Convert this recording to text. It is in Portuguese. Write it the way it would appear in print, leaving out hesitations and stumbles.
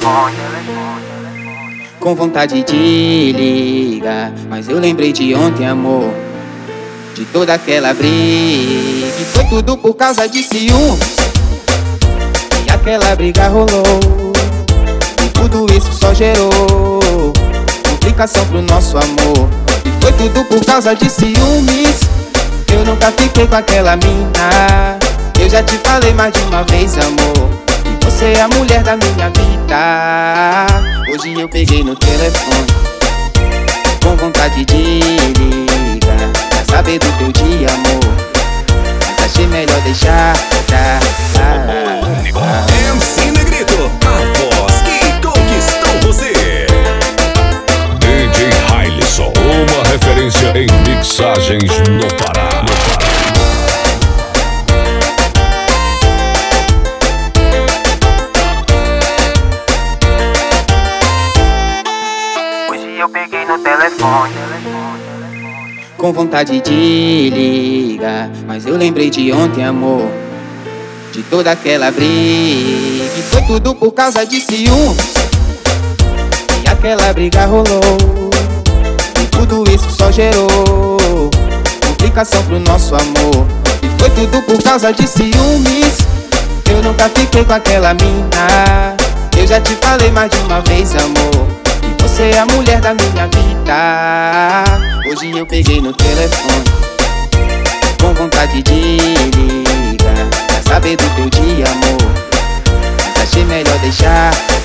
Com vontade de ligar, mas eu lembrei de ontem, amor, de toda aquela briga. E foi tudo por causa de ciúmes, e aquela briga rolou. E tudo isso só gerou complicação pro nosso amor. E foi tudo por causa de ciúmes, eu nunca fiquei com aquela mina. Eu já te falei mais de uma vez, amor, e você é a mulher da minha vida. Hoje eu peguei no telefone, com vontade de ligar, pra saber do teu dia, amor, mas achei melhor deixar. MC Negrito, a voz que conquistou você. DJ Hailson, uma referência em mixagens no Pará. Hoje eu peguei no telefone, com vontade de ligar, mas eu lembrei de ontem, amor, de toda aquela briga. E foi tudo por causa de ciúmes, e aquela briga rolou. E tudo isso só gerou complicação pro nosso amor. E foi tudo por causa de ciúmes, eu nunca fiquei com aquela mina. Eu já te falei mais de uma vez, amor, e você é a mulher da minha vida. Hoje eu peguei no telefone, com vontade de ligar, pra saber do teu dia, amor, mas achei melhor deixar.